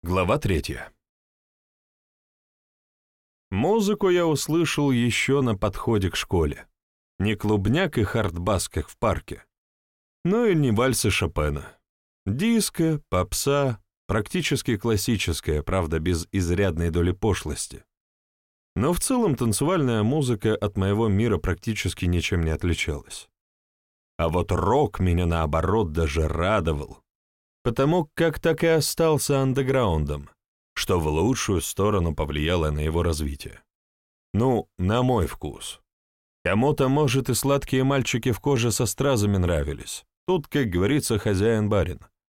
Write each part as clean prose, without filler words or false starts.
Глава 3. Музыку я услышал еще на подходе к школе. Не клубняк и хардбас, как в парке, но и не вальсы Шопена. Диско, попса, практически классическая, правда, без изрядной доли пошлости. Но в целом танцевальная музыка от моего мира практически ничем не отличалась. А вот рок меня, наоборот, даже радовал, потому как так и остался андеграундом, что в лучшую сторону повлияло на его развитие. Ну, на мой вкус. Кому-то, может, и сладкие мальчики в коже со стразами нравились. Тут, как говорится, хозяин-барин.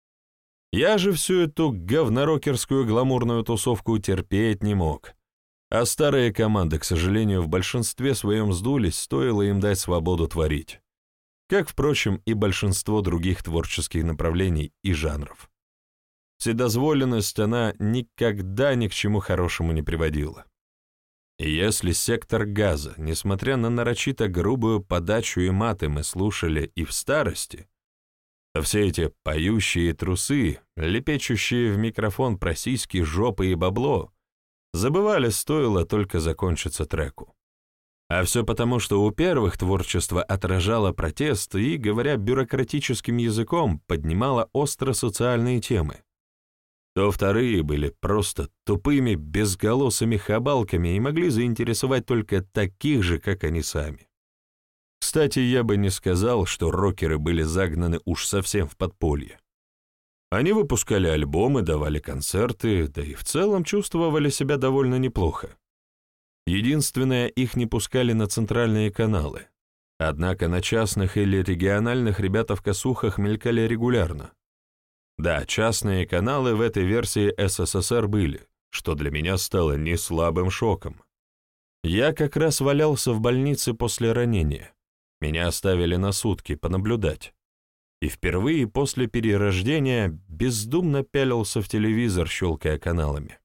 Я же всю эту говнорокерскую гламурную тусовку терпеть не мог. А старые команды, к сожалению, в большинстве своем сдулись, стоило им дать свободу творить. Как, впрочем, и большинство других творческих направлений и жанров. Вседозволенность, она никогда ни к чему хорошему не приводила. И если «Сектор газа», несмотря на нарочито грубую подачу и маты, мы слушали и в старости, то все эти поющие трусы, лепечущие в микрофон про сиськи, жопы и бабло, забывали, стоило только закончиться треку. А все потому, что у первых творчество отражало протест и, говоря бюрократическим языком, поднимало остро социальные темы, то вторые были просто тупыми, безголосыми хабалками и могли заинтересовать только таких же, как они сами. Кстати, я бы не сказал, что рокеры были загнаны уж совсем в подполье. Они выпускали альбомы, давали концерты, да и в целом чувствовали себя довольно неплохо. Единственное, их не пускали на центральные каналы. Однако на частных или региональных ребята в косухах мелькали регулярно. Да, частные каналы в этой версии СССР были, что для меня стало неслабым шоком. Я как раз валялся в больнице после ранения. Меня оставили на сутки понаблюдать. И впервые после перерождения бездумно пялился в телевизор, щелкая каналами.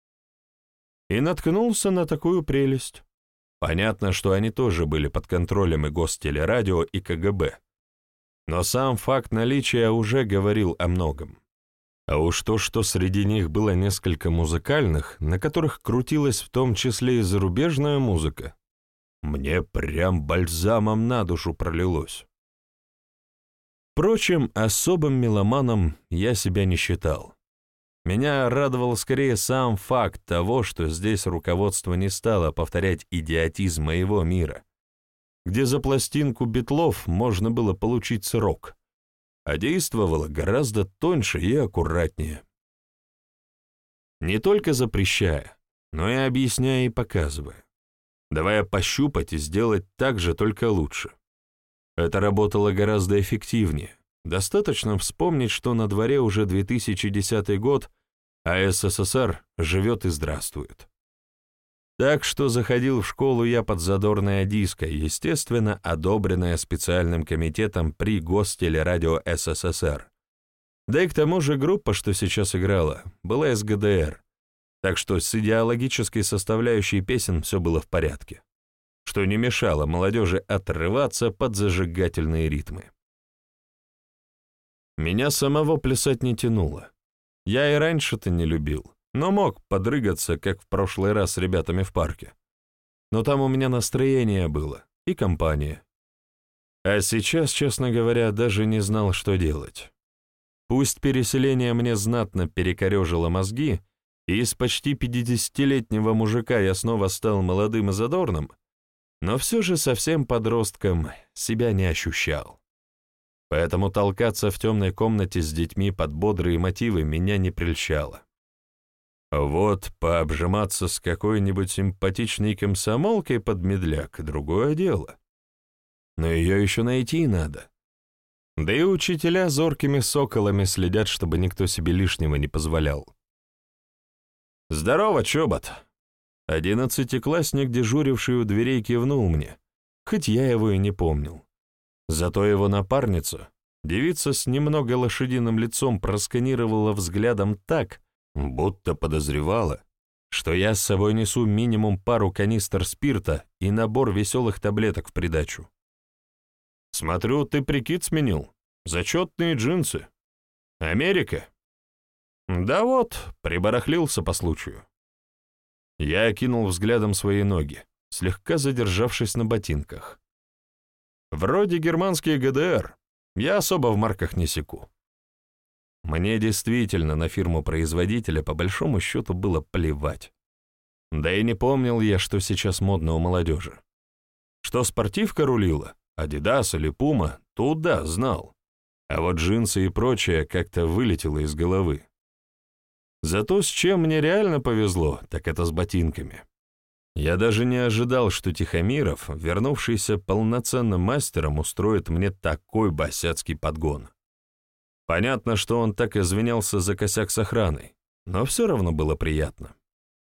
И наткнулся на такую прелесть. Понятно, что они тоже были под контролем и Гостелерадио, и КГБ. Но сам факт наличия уже говорил о многом. А уж то, что среди них было несколько музыкальных, на которых крутилась в том числе и зарубежная музыка, мне прям бальзамом на душу пролилось. Впрочем, особым меломаном я себя не считал. Меня радовал скорее сам факт того, что здесь руководство не стало повторять идиотизм моего мира, где за пластинку Битлов можно было получить срок, а действовало гораздо тоньше и аккуратнее. Не только запрещая, но и объясняя и показывая, давая пощупать и сделать так же, только лучше. Это работало гораздо эффективнее. Достаточно вспомнить, что на дворе уже 2010 год, а СССР живет и здравствует. Так что заходил в школу я под задорное диско, естественно, одобренное специальным комитетом при Гостелерадио СССР. Да и к тому же группа, что сейчас играла, была из ГДР, так что с идеологической составляющей песен все было в порядке, что не мешало молодежи отрываться под зажигательные ритмы. Меня самого плясать не тянуло. Я и раньше-то не любил, но мог подрыгаться, как в прошлый раз с ребятами в парке. Но там у меня настроение было и компания. А сейчас, честно говоря, даже не знал, что делать. Пусть переселение мне знатно перекорежило мозги, и из почти 50-летнего мужика я снова стал молодым и задорным, но все же совсем подростком себя не ощущал. Поэтому толкаться в темной комнате с детьми под бодрые мотивы меня не прельщало. Вот пообжиматься с какой-нибудь симпатичной комсомолкой под медляк — другое дело. Но ее еще найти надо. Да и учителя зоркими соколами следят, чтобы никто себе лишнего не позволял. «Здорово, чобот!» 11-классник, дежуривший у дверей, кивнул мне, хоть я его и не помнил. Зато его напарница, девица с немного лошадиным лицом, просканировала взглядом так, будто подозревала, что я с собой несу минимум пару канистр спирта и набор веселых таблеток в придачу. «Смотрю, ты прикид сменил. Зачетные джинсы. Америка?» Да вот, прибарахлился по случаю. Я окинул взглядом свои ноги, слегка задержавшись на ботинках. Вроде германские ГДР, я особо в марках не секу. Мне действительно на фирму-производителя по большому счету было плевать. Да и не помнил я, что сейчас модно у молодежи. Что спортивка рулила, Adidas или Puma, туда знал. А вот джинсы и прочее как-то вылетело из головы. Зато с чем мне реально повезло, так это с ботинками. Я даже не ожидал, что Тихомиров, вернувшийся полноценным мастером, устроит мне такой босяцкий подгон. Понятно, что он так извинялся за косяк с охраной, но все равно было приятно.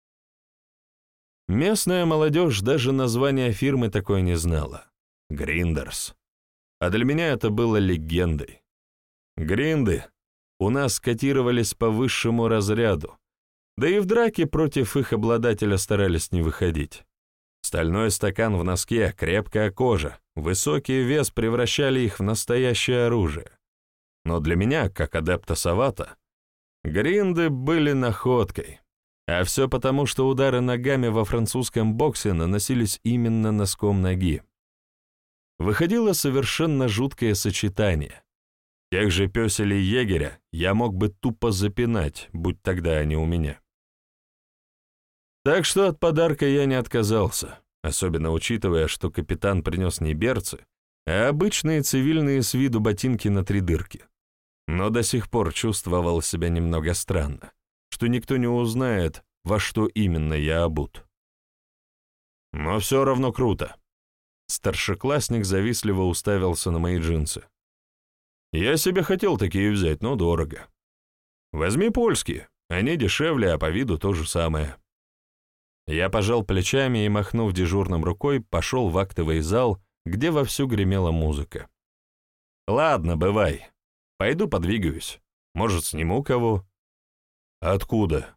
Местная молодежь даже название фирмы такой не знала. Гриндерс. А для меня это было легендой. Гринды у нас котировались по высшему разряду, да и в драке против их обладателя старались не выходить. Стальной стакан в носке, крепкая кожа, высокий вес превращали их в настоящее оружие. Но для меня, как адепта Савата, гринды были находкой. А все потому, что удары ногами во французском боксе наносились именно носком ноги. Выходило совершенно жуткое сочетание. Тех же пёселей егеря я мог бы тупо запинать, будь тогда они у меня. Так что от подарка я не отказался, особенно учитывая, что капитан принес не берцы, а обычные цивильные с виду ботинки на 3 дырки. Но до сих пор чувствовал себя немного странно, что никто не узнает, во что именно я обут. Но все равно круто. Старшеклассник завистливо уставился на мои джинсы. Я себе хотел такие взять, но дорого. Возьми польские, они дешевле, а по виду то же самое. Я пожал плечами и, махнув дежурным рукой, пошел в актовый зал, где вовсю гремела музыка. Ладно, бывай. Пойду подвигаюсь. Может, сниму кого? Откуда?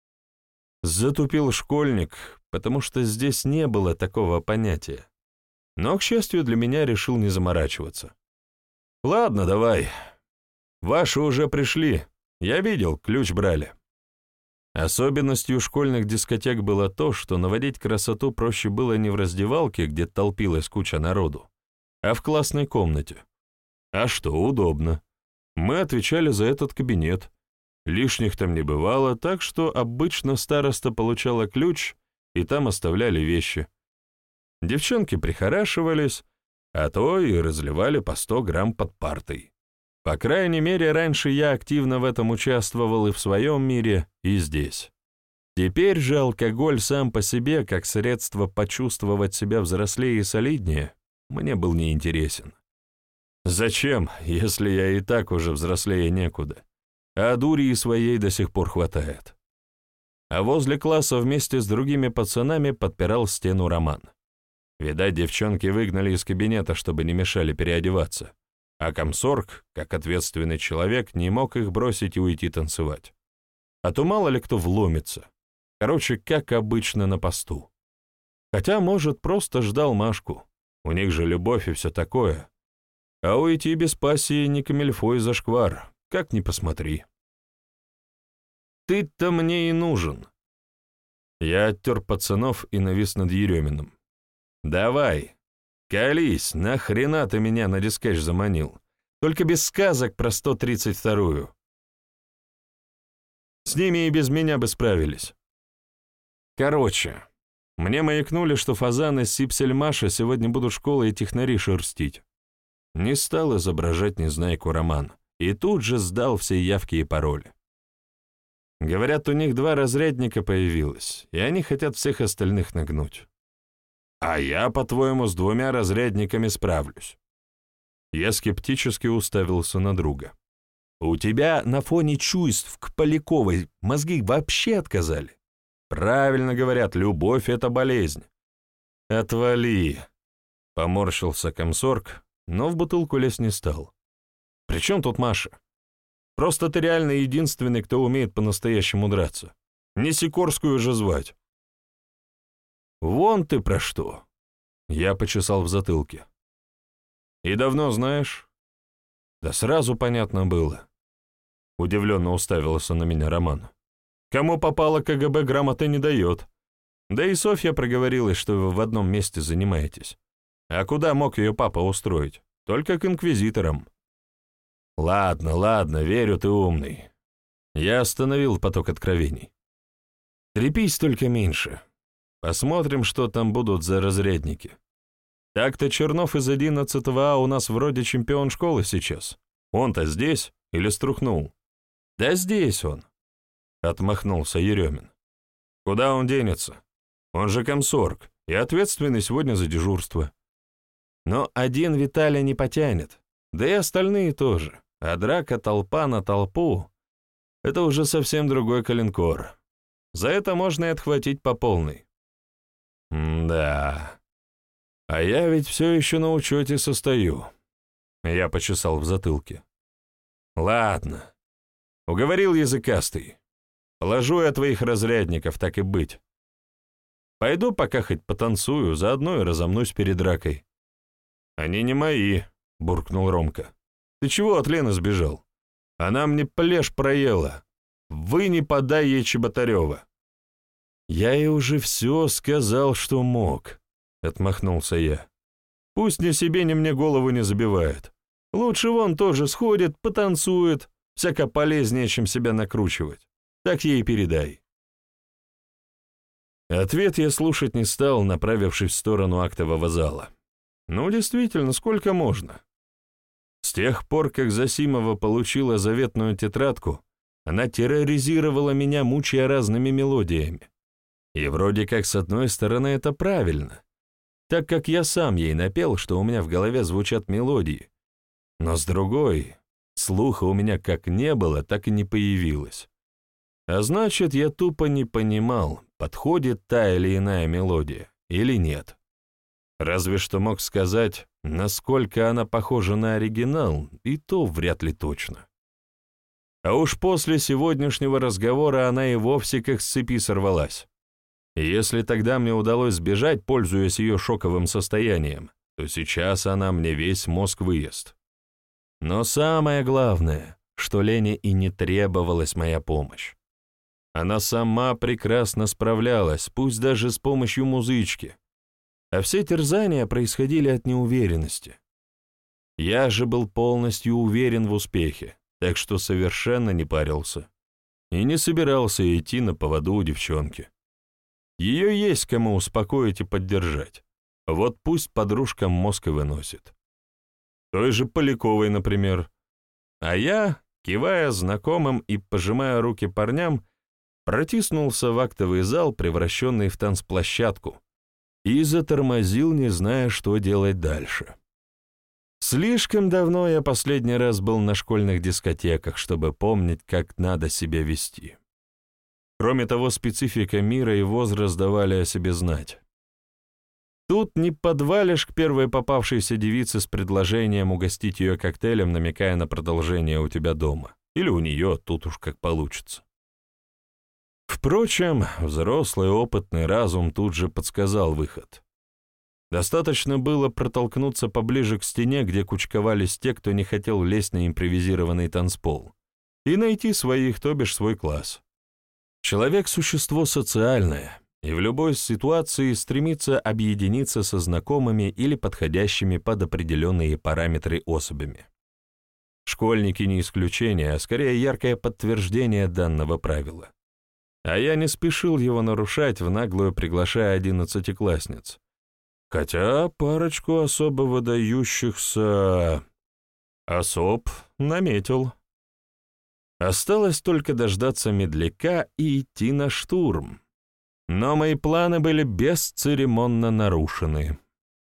Затупил школьник, потому что здесь не было такого понятия. Но, к счастью, для меня решил не заморачиваться. Ладно, давай. Ваши уже пришли. Я видел, ключ брали. Особенностью школьных дискотек было то, что наводить красоту проще было не в раздевалке, где толпилась куча народу, а в классной комнате. А что, удобно. Мы отвечали за этот кабинет. Лишних там не бывало, так что обычно староста получала ключ, и там оставляли вещи. Девчонки прихорашивались, а то и разливали по 100 грамм под партой. По крайней мере, раньше я активно в этом участвовал и в своем мире, и здесь. Теперь же алкоголь сам по себе, как средство почувствовать себя взрослее и солиднее, мне был неинтересен. Зачем, если я и так уже взрослее некуда, а дури своей до сих пор хватает? А возле класса вместе с другими пацанами подпирал стену Роман. Видать, девчонки выгнали из кабинета, чтобы не мешали переодеваться, а комсорг, как ответственный человек, не мог их бросить и уйти танцевать. А то мало ли кто вломится. Короче, как обычно на посту. Хотя, может, просто ждал Машку. У них же любовь и все такое. А уйти без пассии не камильфо и зашквар, как ни посмотри. Ты-то мне и нужен. Я оттер пацанов и навис над Ереминым. Давай, колись, нахрена ты меня на дискач заманил? Только без сказок про 132-ю. С ними и без меня бы справились. Короче, мне маякнули, что фазаны с Сипсельмаша сегодня будут школы и технари шерстить. Не стал изображать незнайку Роман, и тут же сдал все явки и пароли. Говорят, у них 2 разрядника появилось, и они хотят всех остальных нагнуть. А я, по-твоему, с 2 разрядниками справлюсь. Я скептически уставился на друга. У тебя на фоне чувств к Поляковой мозги вообще отказали? Правильно говорят, любовь — это болезнь. Отвали, поморщился комсорг, но в бутылку лезть не стал. При чем тут Маша? Просто ты реально единственный, кто умеет по-настоящему драться. Не Сикорскую же звать. Вон ты про что. Я почесал в затылке. И давно знаешь? Да сразу понятно было. — удивленно уставился на меня Роман. «Кому попало, КГБ грамоты не дает. Да и Софья проговорилась, что вы в одном месте занимаетесь. А куда мог ее папа устроить? Только к инквизиторам». «Ладно, ладно, верю, ты умный». Я остановил поток откровений. «Трепись только меньше. Посмотрим, что там будут за разрядники. Так-то Чернов из 11-го А у нас вроде чемпион школы сейчас. Он-то здесь или струхнул?» «Да здесь он», — отмахнулся Еремин. «Куда он денется? Он же комсорг и ответственный сегодня за дежурство. Но один Виталий не потянет, да и остальные тоже. А драка толпа на толпу — это уже совсем другой коленкор. За это можно и отхватить по полной». «Да, а я ведь все еще на учете состою», — я почесал в затылке. «Ладно, уговорил языкастый. Положу я твоих разрядников, так и быть. Пойду пока хоть потанцую, заодно и разомнусь перед дракой». «Они не мои», — буркнул Ромка. «Ты чего от Лены сбежал? Она мне плешь проела. Вы не подай ей Чеботарева». «Я ей уже все сказал, что мог», — отмахнулся я. «Пусть ни себе, ни мне голову не забивает. Лучше вон тоже сходит, потанцует, всяко полезнее, чем себя накручивать. Так ей и передай». Ответ я слушать не стал, направившись в сторону актового зала. Ну, действительно, сколько можно? С тех пор, как Засимова получила заветную тетрадку, она терроризировала меня, мучая разными мелодиями. И вроде как с одной стороны это правильно, так как я сам ей напел, что у меня в голове звучат мелодии, но с другой, слуха у меня как не было, так и не появилось. А значит, я тупо не понимал, подходит та или иная мелодия или нет. Разве что мог сказать, насколько она похожа на оригинал, и то вряд ли точно. А уж после сегодняшнего разговора она и вовсе как с цепи сорвалась. И если тогда мне удалось сбежать, пользуясь ее шоковым состоянием, то сейчас она мне весь мозг выест. Но самое главное, что Лене и не требовалась моя помощь. Она сама прекрасно справлялась, пусть даже с помощью музычки. А все терзания происходили от неуверенности. Я же был полностью уверен в успехе, так что совершенно не парился. И не собирался идти на поводу у девчонки. Ее есть кому успокоить и поддержать. Вот пусть подружкам мозг и выносит. Той же Поляковой, например. А я, кивая знакомым и пожимая руки парням, протиснулся в актовый зал, превращенный в танцплощадку, и затормозил, не зная, что делать дальше. Слишком давно я последний раз был на школьных дискотеках, чтобы помнить, как надо себя вести. Кроме того, специфика мира и возраст давали о себе знать. Тут не подвалишь к первой попавшейся девице с предложением угостить ее коктейлем, намекая на продолжение у тебя дома. Или у нее, тут уж как получится. Впрочем, взрослый опытный разум тут же подсказал выход. Достаточно было протолкнуться поближе к стене, где кучковались те, кто не хотел лезть на импровизированный танцпол, и найти своих, то бишь свой класс. Человек — существо социальное, и в любой ситуации стремится объединиться со знакомыми или подходящими под определенные параметры особями. Школьники не исключение, а скорее яркое подтверждение данного правила. А я не спешил его нарушать, в наглую приглашая 11-классниц. Хотя парочку особо выдающихся особ наметил. Осталось только дождаться медляка и идти на штурм. Но мои планы были бесцеремонно нарушены.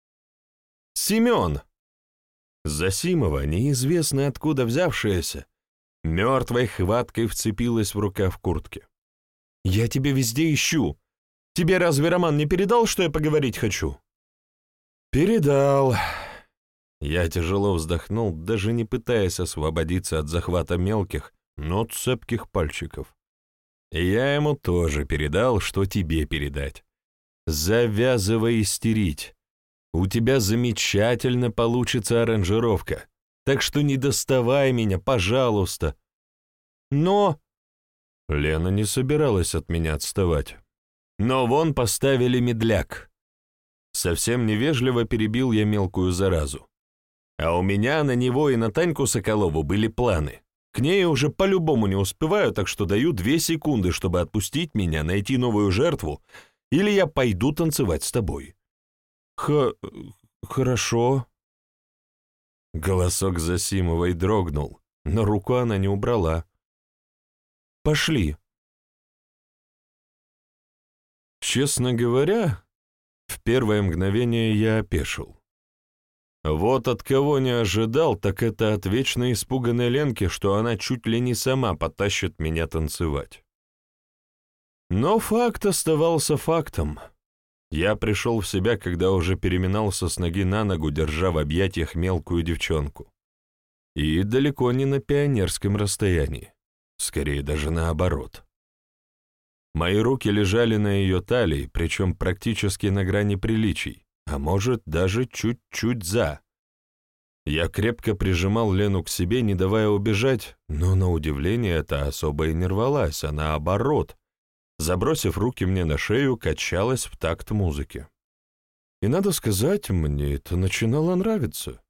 «Семен!» Засимова, неизвестно откуда взявшаяся, мертвой хваткой вцепилась в рукав куртки. «Я тебя везде ищу. Тебе разве Роман не передал, что я поговорить хочу?» «Передал». Я тяжело вздохнул, даже не пытаясь освободиться от захвата мелких, но цепких пальчиков. И я ему тоже передал, что тебе передать. Завязывай истерить. У тебя замечательно получится аранжировка, так что не доставай меня, пожалуйста. Но...» Лена не собиралась от меня отставать. «Но вон поставили медляк». Совсем невежливо перебил я мелкую заразу. А у меня на него и на Таньку Соколову были планы. К ней уже по-любому не успеваю, так что даю 2 секунды, чтобы отпустить меня, найти новую жертву, или я пойду танцевать с тобой. Хорошо. Голосок Засимовой дрогнул, но руку она не убрала. Пошли. Честно говоря, в первое мгновение я опешил. Вот от кого не ожидал, так это от вечно испуганной Ленки, что она чуть ли не сама потащит меня танцевать. Но факт оставался фактом. Я пришел в себя, когда уже переминался с ноги на ногу, держа в объятиях мелкую девчонку. И далеко не на пионерском расстоянии, скорее даже наоборот. Мои руки лежали на ее талии, причем практически на грани приличий, а может, даже чуть-чуть за. Я крепко прижимал Лену к себе, не давая убежать, но, на удивление, это особо и не рвалась, а наоборот, забросив руки мне на шею, качалась в такт музыки. И, надо сказать, мне это начинало нравиться.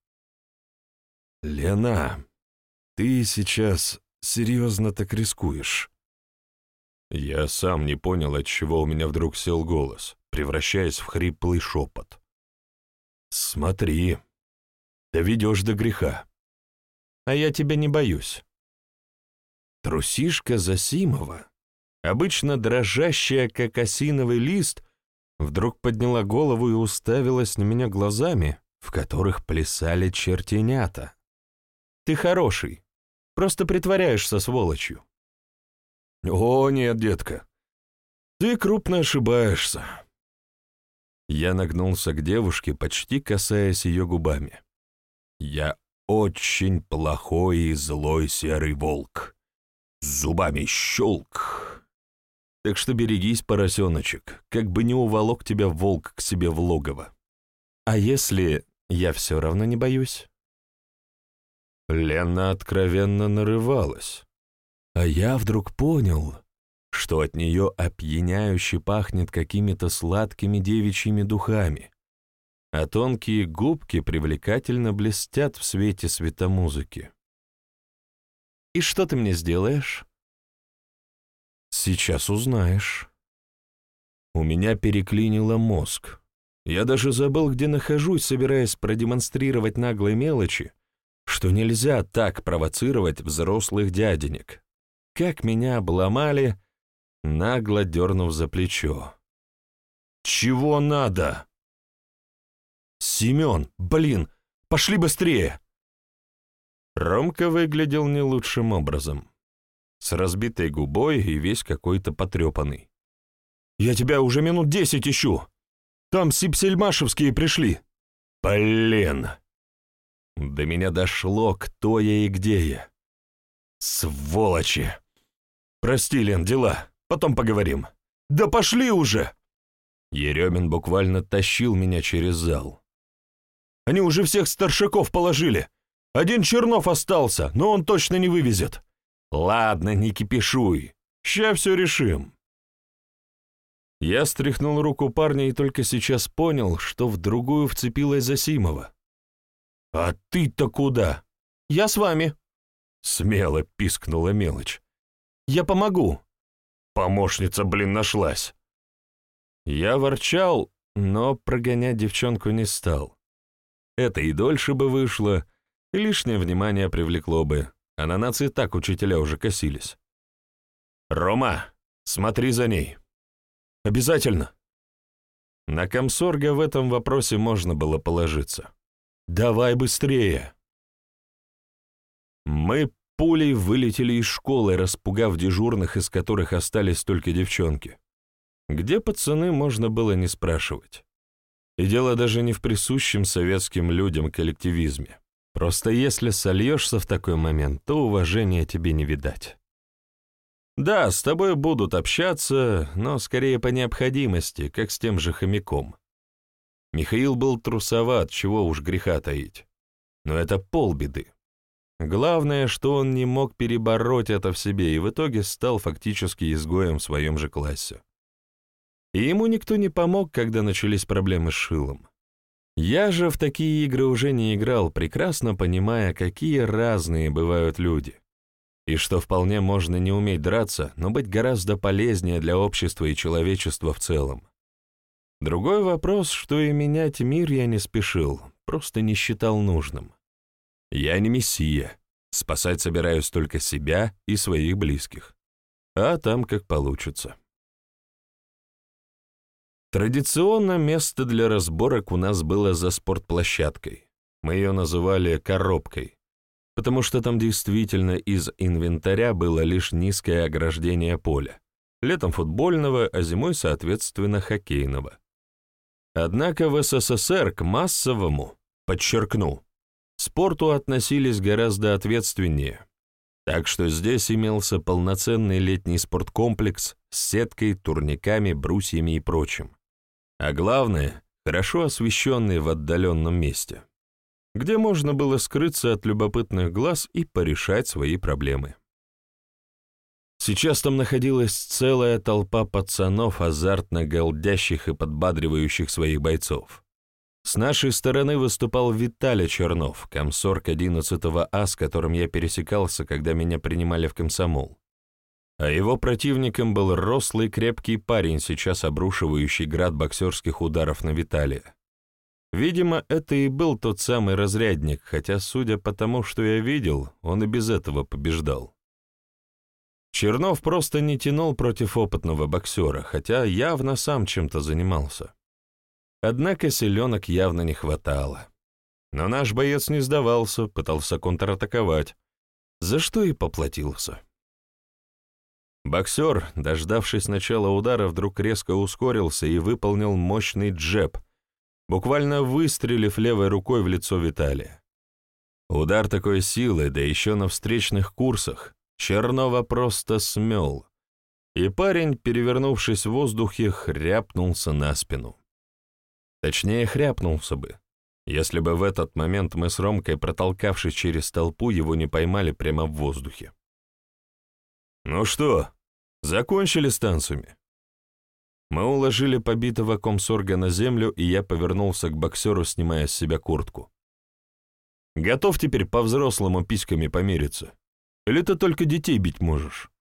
«Лена, ты сейчас серьезно так рискуешь». Я сам не понял, отчего у меня вдруг сел голос, превращаясь в хриплый шепот. «Смотри, доведешь до греха. А я тебя не боюсь». Трусишка Засимова, обычно дрожащая, как осиновый лист, вдруг подняла голову и уставилась на меня глазами, в которых плясали чертенята. «Ты хороший, просто притворяешься сволочью». «О, нет, детка, ты крупно ошибаешься». Я нагнулся к девушке, почти касаясь ее губами. «Я очень плохой и злой серый волк. Зубами щелк. Так что берегись, поросеночек, как бы не уволок тебя волк к себе в логово». «А если я все равно не боюсь?» Лена откровенно нарывалась. А я вдруг понял, что от нее опьяняюще пахнет какими-то сладкими девичьими духами, а тонкие губки привлекательно блестят в свете светомузыки. «И что ты мне сделаешь?» «Сейчас узнаешь». У меня переклинило мозг. Я даже забыл, где нахожусь, собираясь продемонстрировать наглой мелочи, что нельзя так провоцировать взрослых дяденек. Как меня обломали, нагло дернув за плечо. «Чего надо?» «Семен, блин, пошли быстрее!» Ромка выглядел не лучшим образом. С разбитой губой и весь какой-то потрепанный. «Я тебя уже минут 10 ищу! Там сипсельмашевские пришли!» «Блин!» До меня дошло, кто я и где я. «Сволочи! Прости, Лен, дела, потом поговорим». «Да пошли уже!» Еремин буквально тащил меня через зал. «Они уже всех старшаков положили. Один Чернов остался, но он точно не вывезет». «Ладно, не кипишуй. Ща все решим». Я стряхнул руку парня и только сейчас понял, что в другую вцепилась Засимова. «А ты-то куда?» «Я с вами», — смело пискнула мелочь. «Я помогу». Помощница, блин, нашлась. Я ворчал, но прогонять девчонку не стал. Это и дольше бы вышло, и лишнее внимание привлекло бы, а на нас и так учителя уже косились. «Рома, смотри за ней». «Обязательно». На комсорга в этом вопросе можно было положиться. «Давай быстрее». Мы пулей вылетели из школы, распугав дежурных, из которых остались только девчонки. Где пацаны, можно было не спрашивать. И дело даже не в присущем советским людям коллективизме. Просто если сольешься в такой момент, то уважения тебе не видать. Да, с тобой будут общаться, но скорее по необходимости, как с тем же хомяком. Михаил был трусоват, чего уж греха таить. Но это полбеды. Главное, что он не мог перебороть это в себе и в итоге стал фактически изгоем в своем же классе. И ему никто не помог, когда начались проблемы с Шилом. Я же в такие игры уже не играл, прекрасно понимая, какие разные бывают люди, и что вполне можно не уметь драться, но быть гораздо полезнее для общества и человечества в целом. Другой вопрос, что и менять мир я не спешил, просто не считал нужным. Я не мессия, спасать собираюсь только себя и своих близких, а там как получится. Традиционно место для разборок у нас было за спортплощадкой. Мы ее называли «коробкой», потому что там действительно из инвентаря было лишь низкое ограждение поля, летом футбольного, а зимой, соответственно, хоккейного. Однако в СССР к массовому, подчеркну, спорту относились гораздо ответственнее, так что здесь имелся полноценный летний спорткомплекс с сеткой, турниками, брусьями и прочим. А главное, хорошо освещенный в отдаленном месте, где можно было скрыться от любопытных глаз и порешать свои проблемы. Сейчас там находилась целая толпа пацанов, азартно галдящих и подбадривающих своих бойцов. С нашей стороны выступал Виталий Чернов, комсорг 11-го А, с которым я пересекался, когда меня принимали в комсомол. А его противником был рослый крепкий парень, сейчас обрушивающий град боксерских ударов на Виталия. Видимо, это и был тот самый разрядник, хотя, судя по тому, что я видел, он и без этого побеждал. Чернов просто не тянул против опытного боксера, хотя явно сам чем-то занимался. Однако силенок явно не хватало. Но наш боец не сдавался, пытался контратаковать, за что и поплатился. Боксер, дождавшись начала удара, вдруг резко ускорился и выполнил мощный джеб, буквально выстрелив левой рукой в лицо Виталия. Удар такой силы, да еще на встречных курсах, Чернова просто смел, и парень, перевернувшись в воздухе, хряпнулся на спину. Точнее, хряпнулся бы, если бы в этот момент мы с Ромкой, протолкавшись через толпу, его не поймали прямо в воздухе. «Ну что, закончили с танцами?» Мы уложили побитого комсорга на землю, и я повернулся к боксеру, снимая с себя куртку. «Готов теперь по-взрослому письками помириться? Или ты только детей бить можешь?»